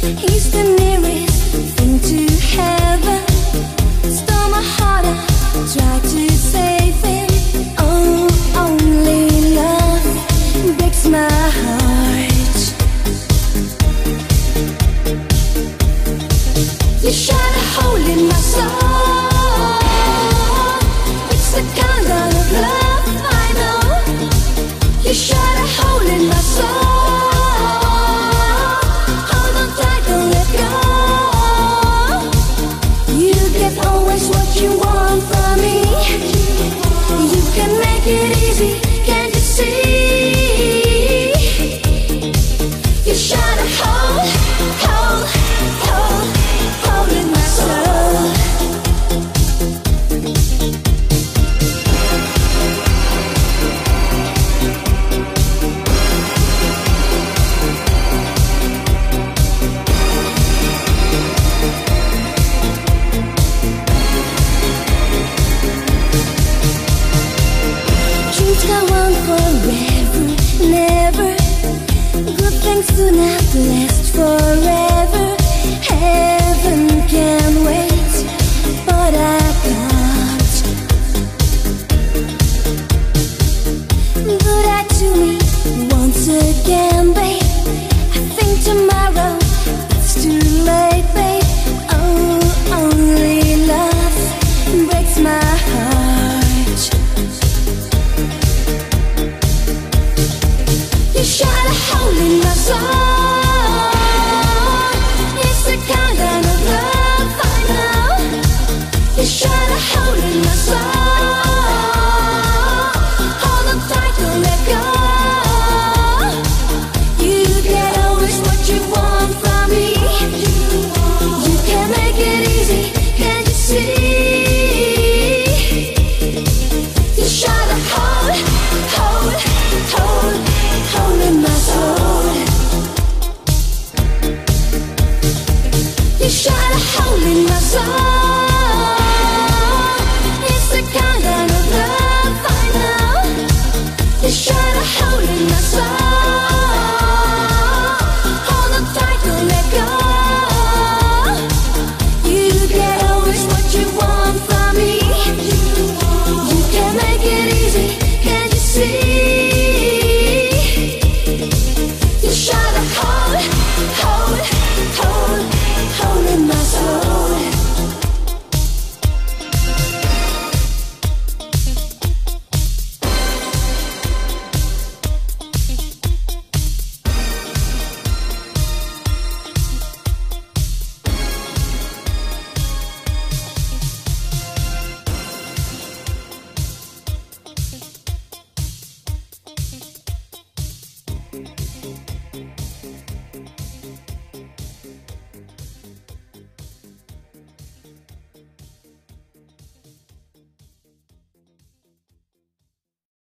He's the nearest thing to heaven. Stole my heart, I tried to save him. Oh, only love breaks my heart. You shot a hole in my soul. It's the kind of love I know. You shot a hole in my soul. What you want from me, you can make it easy, can't you see? You shot a hole in my soul. Go on forever, never. Good things do not last forever. Heaven can wait, but I can't. Do that to me once again, babe. I think tomorrow it's too late, babe. Oh, only love breaks my heart. You shot a hole in my soul. It's the kind of love I know. You shot a hole in my soul. Hold on tight, don't let go. You get always what you want from me. You can make it easy, can't you see? You shot a hole in my soul. You shot a hole in my soul.